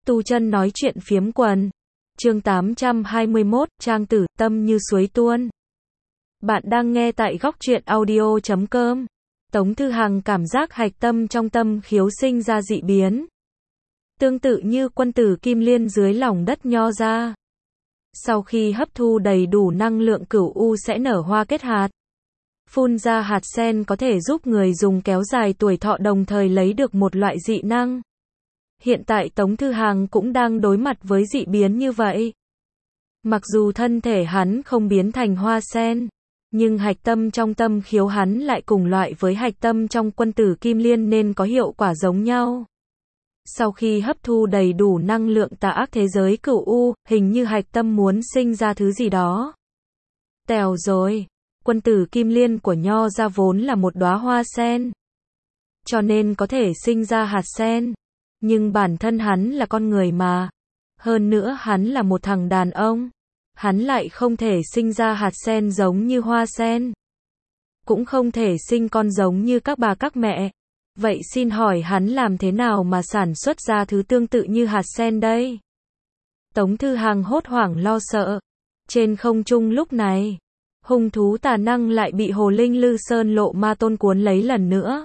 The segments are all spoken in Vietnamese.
Tu chân nói chuyện phiếm quần. Chương 821, Trang tử, tâm như suối tuôn. Bạn đang nghe tại góc truyện audio.com. Tống Thư Hằng cảm giác hạch tâm trong tâm khiếu sinh ra dị biến. Tương tự như quân tử kim liên dưới lòng đất nho ra. Sau khi hấp thu đầy đủ năng lượng cửu u sẽ nở hoa kết hạt. Phun ra hạt sen có thể giúp người dùng kéo dài tuổi thọ đồng thời lấy được một loại dị năng. Hiện tại Tống Thư Hằng cũng đang đối mặt với dị biến như vậy. Mặc dù thân thể hắn không biến thành hoa sen, nhưng hạch tâm trong tâm khiếu hắn lại cùng loại với hạch tâm trong quân tử kim liên nên có hiệu quả giống nhau. Sau khi hấp thu đầy đủ năng lượng tà ác thế giới cửu u, hình như hạch tâm muốn sinh ra thứ gì đó. Tèo rồi, quân tử kim liên của nho ra vốn là một đóa hoa sen, cho nên có thể sinh ra hạt sen. Nhưng bản thân hắn là con người mà. Hơn nữa hắn là một thằng đàn ông. Hắn lại không thể sinh ra hạt sen giống như hoa sen. Cũng không thể sinh con giống như các bà các mẹ. Vậy xin hỏi hắn làm thế nào mà sản xuất ra thứ tương tự như hạt sen đây? Tống Thư Hằng hốt hoảng lo sợ. Trên không trung lúc này, hung thú tà năng lại bị hồ linh Lư Sơn Lộ Ma Tôn cuốn lấy lần nữa.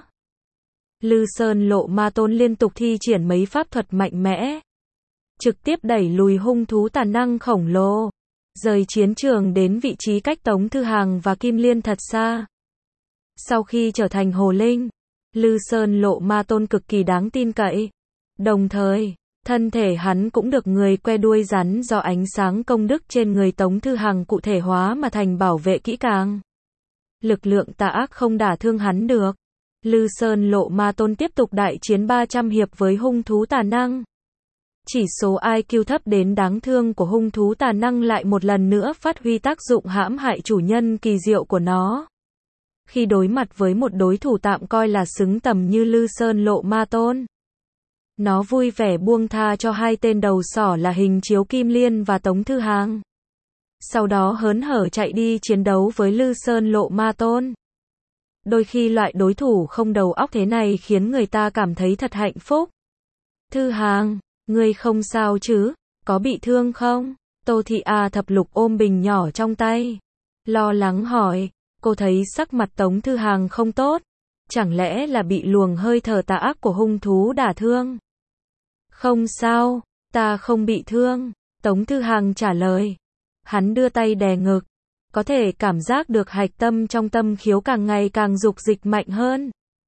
Lư Sơn Lộ Ma Tôn liên tục thi triển mấy pháp thuật mạnh mẽ, trực tiếp đẩy lùi hung thú tà năng khổng lồ, rời chiến trường đến vị trí cách Tống Thư Hằng và Kim Liên thật xa. Sau khi trở thành hồ linh, Lư Sơn Lộ Ma Tôn cực kỳ đáng tin cậy. Đồng thời, thân thể hắn cũng được người que đuôi rắn do ánh sáng công đức trên người Tống Thư Hằng cụ thể hóa mà thành bảo vệ kỹ càng. Lực lượng tà ác không đả thương hắn được. Lư Sơn Lộ Ma Tôn tiếp tục đại chiến 300 hiệp với hung thú tà năng. Chỉ số IQ thấp đến đáng thương của hung thú tà năng lại một lần nữa phát huy tác dụng hãm hại chủ nhân kỳ diệu của nó. Khi đối mặt với một đối thủ tạm coi là xứng tầm như Lư Sơn Lộ Ma Tôn, nó vui vẻ buông tha cho hai tên đầu sỏ là Hình Chiếu Kim Liên và Tống Thư Hằng. Sau đó hớn hở chạy đi chiến đấu với Lư Sơn Lộ Ma Tôn. Đôi khi loại đối thủ không đầu óc thế này khiến người ta cảm thấy thật hạnh phúc. Thư Hằng, ngươi không sao chứ? Có bị thương không? Tô Thị A Thập Lục ôm bình nhỏ trong tay, lo lắng hỏi. Cô thấy sắc mặt Tống Thư Hằng không tốt. Chẳng lẽ là bị luồng hơi thở tà ác của hung thú đả thương? Không sao, ta không bị thương. Tống Thư Hằng trả lời. Hắn đưa tay đè ngực. Có thể cảm giác được hạch tâm trong tâm khiếu càng ngày càng dục dịch mạnh hơn.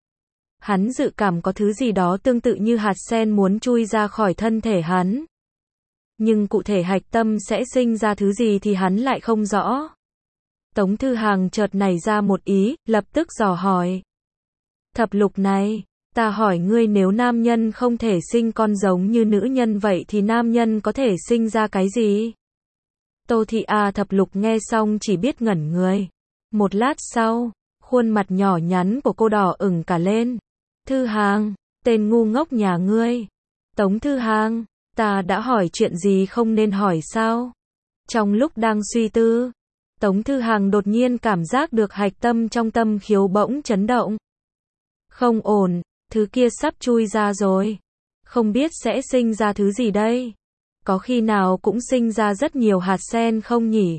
Hắn dự cảm có thứ gì đó tương tự như hạt sen muốn chui ra khỏi thân thể hắn. Nhưng cụ thể hạch tâm sẽ sinh ra thứ gì thì hắn lại không rõ. Tống Thư Hằng chợt nảy ra một ý, lập tức dò hỏi. Thập Lục này, ta hỏi ngươi, nếu nam nhân không thể sinh con giống như nữ nhân vậy thì nam nhân có thể sinh ra cái gì? Tô Thị A Thập Lục nghe xong chỉ biết ngẩn người. Một lát sau, khuôn mặt nhỏ nhắn của cô đỏ ửng cả lên. Thư Hằng, tên ngu ngốc nhà ngươi. Tống Thư Hằng, ta đã hỏi chuyện gì không nên hỏi sao? Trong lúc đang suy tư, Tống Thư Hằng đột nhiên cảm giác được hạch tâm trong tâm khiếu bỗng chấn động. Không ổn, thứ kia sắp chui ra rồi. Không biết sẽ sinh ra thứ gì đây? Có khi nào cũng sinh ra rất nhiều hạt sen không nhỉ?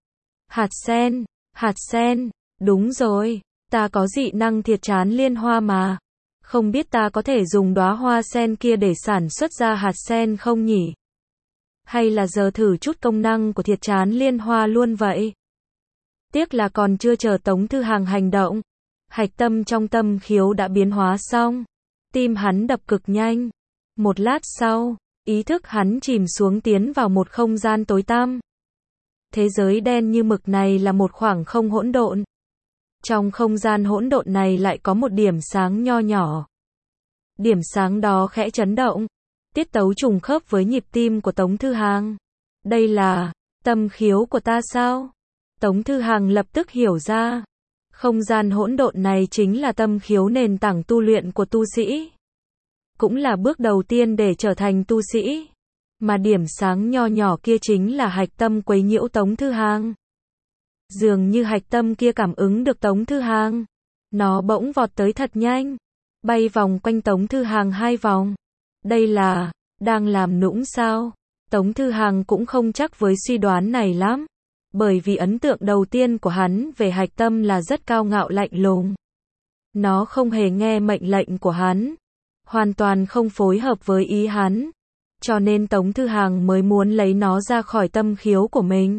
Hạt sen, đúng rồi, ta có dị năng thiệt chán liên hoa mà. Không biết ta có thể dùng đóa hoa sen kia để sản xuất ra hạt sen không nhỉ? Hay là giờ thử chút công năng của thiệt chán liên hoa luôn vậy? Tiếc là còn chưa chờ Tống Thư Hằng hành động. Hạch tâm trong tâm khiếu đã biến hóa xong. Tim hắn đập cực nhanh. Một lát sau, ý thức hắn chìm xuống tiến vào một không gian tối tăm. Thế giới đen như mực này là một khoảng không hỗn độn. Trong không gian hỗn độn này lại có một điểm sáng nho nhỏ. Điểm sáng đó khẽ chấn động. Tiết tấu trùng khớp với nhịp tim của Tống Thư Hằng. Đây là tâm khiếu của ta sao? Tống Thư Hằng lập tức hiểu ra. Không gian hỗn độn này chính là tâm khiếu nền tảng tu luyện của tu sĩ. Cũng là bước đầu tiên để trở thành tu sĩ. Mà điểm sáng nho nhỏ kia chính là hạch tâm quấy nhiễu Tống Thư Hằng. Dường như hạch tâm kia cảm ứng được Tống Thư Hằng. Nó bỗng vọt tới thật nhanh. Bay vòng quanh Tống Thư Hằng 2 vòng. Đang làm nũng sao? Tống Thư Hằng cũng không chắc với suy đoán này lắm. Bởi vì ấn tượng đầu tiên của hắn về Hạch Tâm là rất cao ngạo lạnh lùng. Nó không hề nghe mệnh lệnh của hắn. Hoàn toàn không phối hợp với ý hắn. Cho nên Tống Thư Hằng mới muốn lấy nó ra khỏi tâm khiếu của mình.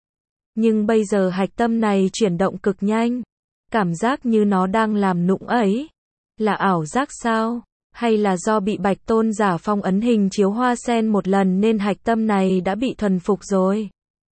Nhưng bây giờ Hạch Tâm này chuyển động cực nhanh. Cảm giác như nó đang làm nũng ấy. Là ảo giác sao? Hay là do bị Bạch Tôn giả phong ấn hình chiếu hoa sen một lần nên Hạch Tâm này đã bị thuần phục rồi?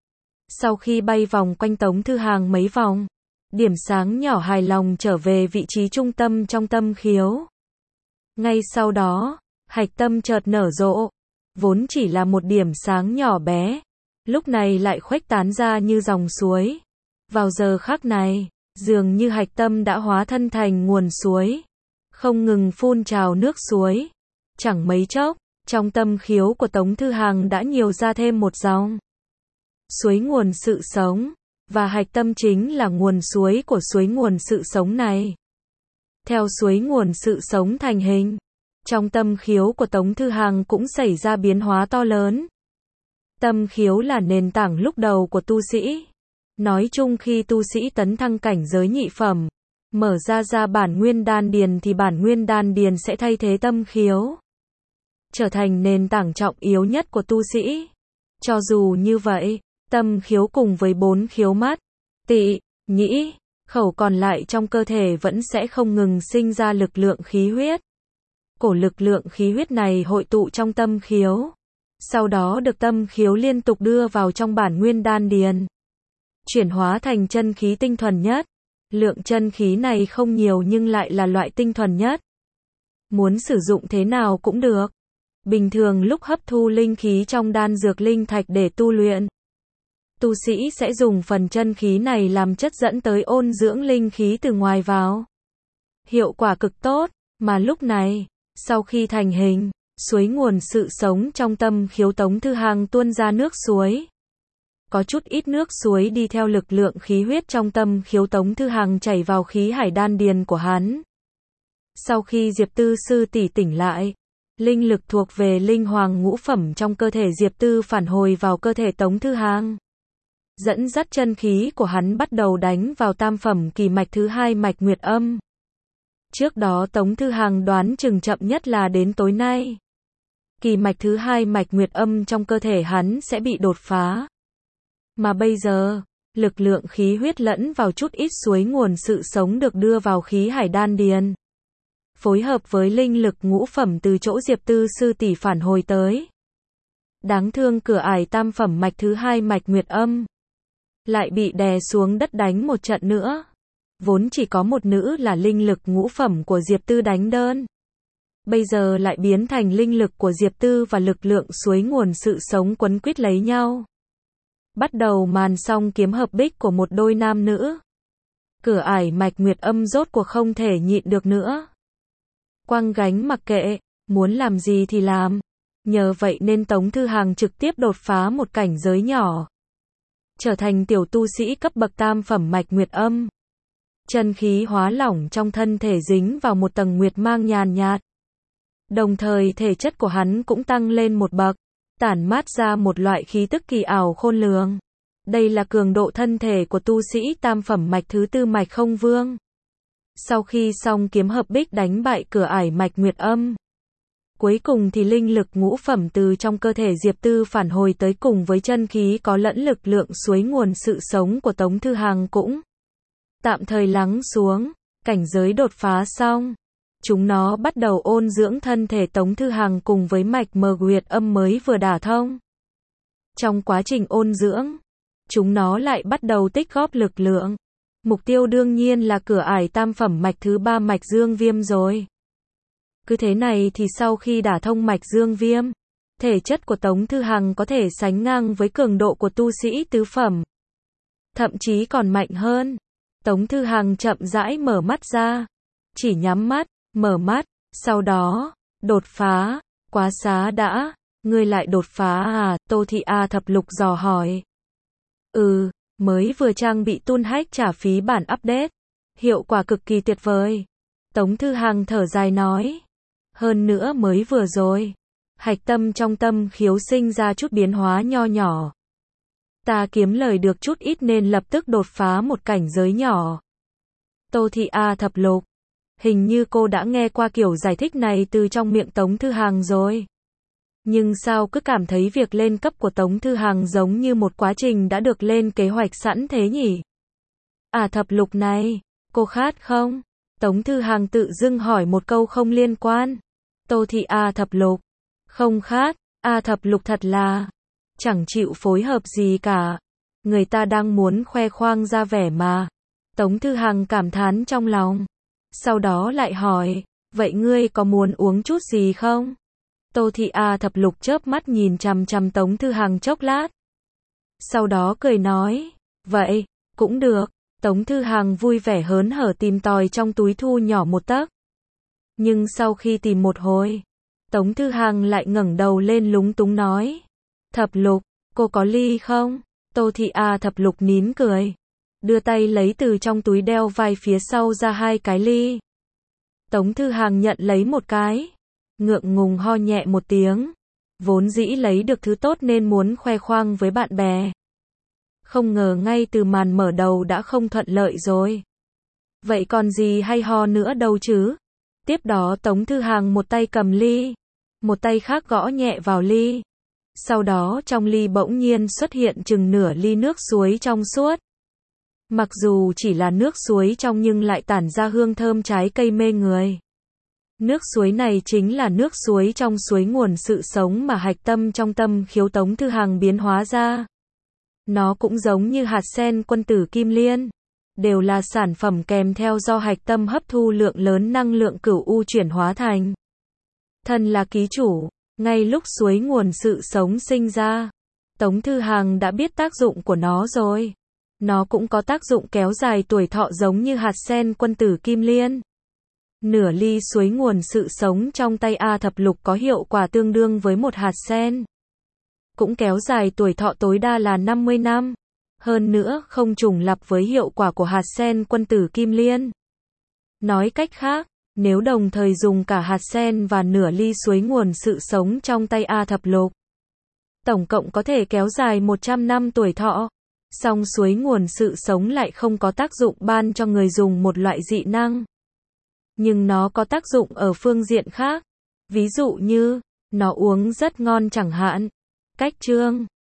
Sau khi bay vòng quanh Tống Thư Hằng mấy vòng, điểm sáng nhỏ hài lòng trở về vị trí trung tâm trong tâm khiếu. Ngay sau đó, Hạch Tâm chợt nở rộ. Vốn chỉ là một điểm sáng nhỏ bé, lúc này lại khuếch tán ra như dòng suối. Vào giờ khắc này, dường như Hạch Tâm đã hóa thân thành nguồn suối, không ngừng phun trào nước suối. Chẳng mấy chốc, trong tâm khiếu của Tống Thư Hằng đã nhiều ra thêm một dòng suối nguồn sự sống, và Hạch Tâm chính là nguồn suối của suối nguồn sự sống này. Theo suối nguồn sự sống thành hình, trong tâm khiếu của Tống Thư Hằng cũng xảy ra biến hóa to lớn. Tâm khiếu là nền tảng lúc đầu của tu sĩ. Nói chung khi tu sĩ tấn thăng cảnh giới nhị phẩm, mở ra bản nguyên đan điền thì bản nguyên đan điền sẽ thay thế tâm khiếu, trở thành nền tảng trọng yếu nhất của tu sĩ. Cho dù như vậy, tâm khiếu cùng với 4 khiếu mắt, tị, nhĩ, khẩu còn lại trong cơ thể vẫn sẽ không ngừng sinh ra lực lượng khí huyết. Cổ lực lượng khí huyết này hội tụ trong tâm khiếu, sau đó được tâm khiếu liên tục đưa vào trong bản nguyên đan điền, chuyển hóa thành chân khí tinh thuần nhất. Lượng chân khí này không nhiều nhưng lại là loại tinh thuần nhất. Muốn sử dụng thế nào cũng được. Bình thường lúc hấp thu linh khí trong đan dược linh thạch để tu luyện, tu sĩ sẽ dùng phần chân khí này làm chất dẫn tới ôn dưỡng linh khí từ ngoài vào. Hiệu quả cực tốt, mà lúc này, sau khi thành hình, suối nguồn sự sống trong tâm khiếu Tống Thư Hằng tuôn ra nước suối. Có chút ít nước suối đi theo lực lượng khí huyết trong tâm khiếu Tống Thư Hằng chảy vào khí hải đan điền của hắn. Sau khi Diệp Tư sư tỷ tỉnh lại, linh lực thuộc về linh hoàng ngũ phẩm trong cơ thể Diệp Tư phản hồi vào cơ thể Tống Thư Hằng. Dẫn dắt chân khí của hắn bắt đầu đánh vào tam phẩm kỳ mạch thứ 2 mạch Nguyệt Âm. Trước đó Tống Thư Hằng đoán chừng chậm nhất là đến tối nay, kỳ mạch thứ 2 mạch Nguyệt Âm trong cơ thể hắn sẽ bị đột phá. Mà bây giờ, lực lượng khí huyết lẫn vào chút ít suối nguồn sự sống được đưa vào khí hải đan điền, phối hợp với linh lực ngũ phẩm từ chỗ Diệp Tư sư tỷ phản hồi tới. Đáng thương cửa ải tam phẩm mạch thứ 2 mạch Nguyệt Âm lại bị đè xuống đất đánh một trận nữa. Vốn chỉ có một nữ là linh lực ngũ phẩm của Diệp Tư đánh đơn, bây giờ lại biến thành linh lực của Diệp Tư và lực lượng suối nguồn sự sống quấn quýt lấy nhau. Bắt đầu màn song kiếm hợp bích của một đôi nam nữ. Cửa ải mạch Nguyệt Âm rốt cuộc không thể nhịn được nữa. Quăng gánh mặc kệ, muốn làm gì thì làm. Nhờ vậy nên Tống Thư Hằng trực tiếp đột phá một cảnh giới nhỏ, trở thành tiểu tu sĩ cấp bậc tam phẩm mạch Nguyệt Âm. Chân khí hóa lỏng trong thân thể dính vào một tầng nguyệt mang nhàn nhạt. Đồng thời thể chất của hắn cũng tăng lên một bậc, tản mát ra một loại khí tức kỳ ảo khôn lường. Đây là cường độ thân thể của tu sĩ tam phẩm mạch thứ 4 mạch Không Vương. Sau khi song kiếm hợp bích đánh bại cửa ải mạch Nguyệt Âm, cuối cùng thì linh lực ngũ phẩm từ trong cơ thể Diệp Tư phản hồi tới cùng với chân khí có lẫn lực lượng suối nguồn sự sống của Tống Thư Hằng cũng tạm thời lắng xuống. Cảnh giới đột phá xong, chúng nó bắt đầu ôn dưỡng thân thể Tống Thư Hằng cùng với mạch Nguyệt Âm mới vừa đả thông. Trong quá trình ôn dưỡng, chúng nó lại bắt đầu tích góp lực lượng. Mục tiêu đương nhiên là cửa ải tam phẩm mạch thứ 3 mạch Dương Viêm rồi. Cứ thế này thì sau khi đả thông mạch Dương Viêm, thể chất của Tống Thư Hằng có thể sánh ngang với cường độ của tu sĩ tứ phẩm, thậm chí còn mạnh hơn. Tống Thư Hằng chậm rãi mở mắt ra, chỉ nhắm mắt, mở mắt, sau đó, đột phá. Quá xá đã, ngươi lại đột phá à? Tô Thị A Thập Lục dò hỏi. Mới vừa trang bị Toon Hack trả phí bản update, hiệu quả cực kỳ tuyệt vời. Tống Thư Hằng thở dài nói. Hơn nữa mới vừa rồi, hạch tâm trong tâm khiếu sinh ra chút biến hóa nho nhỏ. Ta kiếm lời được chút ít nên lập tức đột phá một cảnh giới nhỏ. Tô Thị A Thập Lục. Hình như cô đã nghe qua kiểu giải thích này từ trong miệng Tống Thư Hằng rồi. Nhưng sao cứ cảm thấy việc lên cấp của Tống Thư Hằng giống như một quá trình đã được lên kế hoạch sẵn thế nhỉ? À thập lục này, cô khát không? Tống Thư Hằng tự dưng hỏi một câu không liên quan. Tô Thị A Thập Lục. Không khát, A Thập Lục thật là chẳng chịu phối hợp gì cả. Người ta đang muốn khoe khoang ra vẻ mà. Tống Thư Hằng cảm thán trong lòng. Sau đó lại hỏi, vậy ngươi có muốn uống chút gì không? Tô Thị A Thập Lục chớp mắt nhìn chằm chằm Tống Thư Hằng chốc lát. Sau đó cười nói, vậy, cũng được. Tống Thư Hằng vui vẻ hớn hở tìm tòi trong túi thu nhỏ một tấc. Nhưng sau khi tìm một hồi, Tống Thư Hằng lại ngẩng đầu lên lúng túng nói, Thập Lục, cô có ly không? Tô Thị A Thập Lục nín cười, đưa tay lấy từ trong túi đeo vai phía sau ra 2 cái ly. Tống Thư Hằng nhận lấy một cái, ngượng ngùng ho nhẹ một tiếng, vốn dĩ lấy được thứ tốt nên muốn khoe khoang với bạn bè. Không ngờ ngay từ màn mở đầu đã không thuận lợi rồi. Vậy còn gì hay ho nữa đâu chứ? Tiếp đó Tống Thư Hằng một tay cầm ly, một tay khác gõ nhẹ vào ly. Sau đó trong ly bỗng nhiên xuất hiện chừng nửa ly nước suối trong suốt. Mặc dù chỉ là nước suối trong nhưng lại tản ra hương thơm trái cây mê người. Nước suối này chính là nước suối trong suối nguồn sự sống mà hạch tâm trong tâm khiếu Tống Thư Hằng biến hóa ra. Nó cũng giống như hạt sen quân tử kim liên, đều là sản phẩm kèm theo do hạch tâm hấp thu lượng lớn năng lượng cửu u chuyển hóa thành. Thân là ký chủ, ngay lúc suối nguồn sự sống sinh ra, Tống Thư Hằng đã biết tác dụng của nó rồi. Nó cũng có tác dụng kéo dài tuổi thọ giống như hạt sen quân tử kim liên. Nửa ly suối nguồn sự sống trong tay A Thập Lục có hiệu quả tương đương với một hạt sen. Cũng kéo dài tuổi thọ tối đa là 50 năm. Hơn nữa không trùng lặp với hiệu quả của hạt sen quân tử kim liên. Nói cách khác, nếu đồng thời dùng cả hạt sen và nửa ly suối nguồn sự sống trong tay A Thập Lục, tổng cộng có thể kéo dài 100 năm tuổi thọ. Song suối nguồn sự sống lại không có tác dụng ban cho người dùng một loại dị năng. Nhưng nó có tác dụng ở phương diện khác. Ví dụ như, nó uống rất ngon chẳng hạn. Cách chương